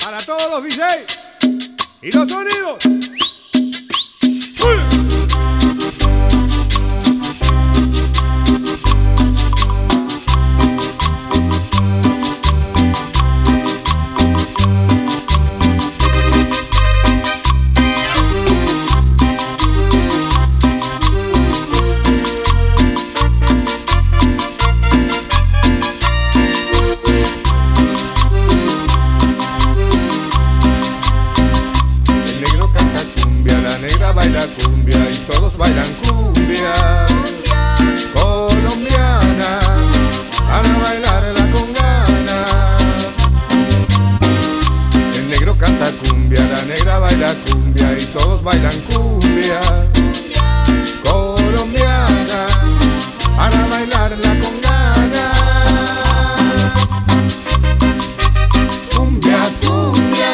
para todos los DJs y los sonidos. Baila cumbia y todos bailan cumbia colombiana, para bailarla con ganas. El negro canta cumbia, la negra baila cumbia y todos bailan cumbia colombiana, para bailarla con ganas. Cumbia, cumbia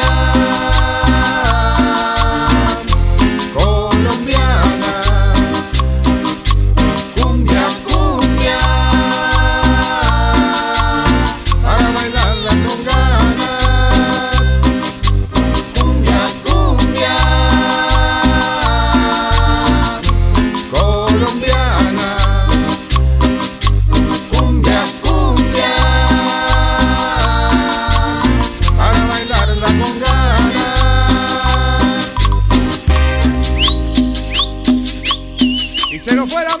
y se nos fuera.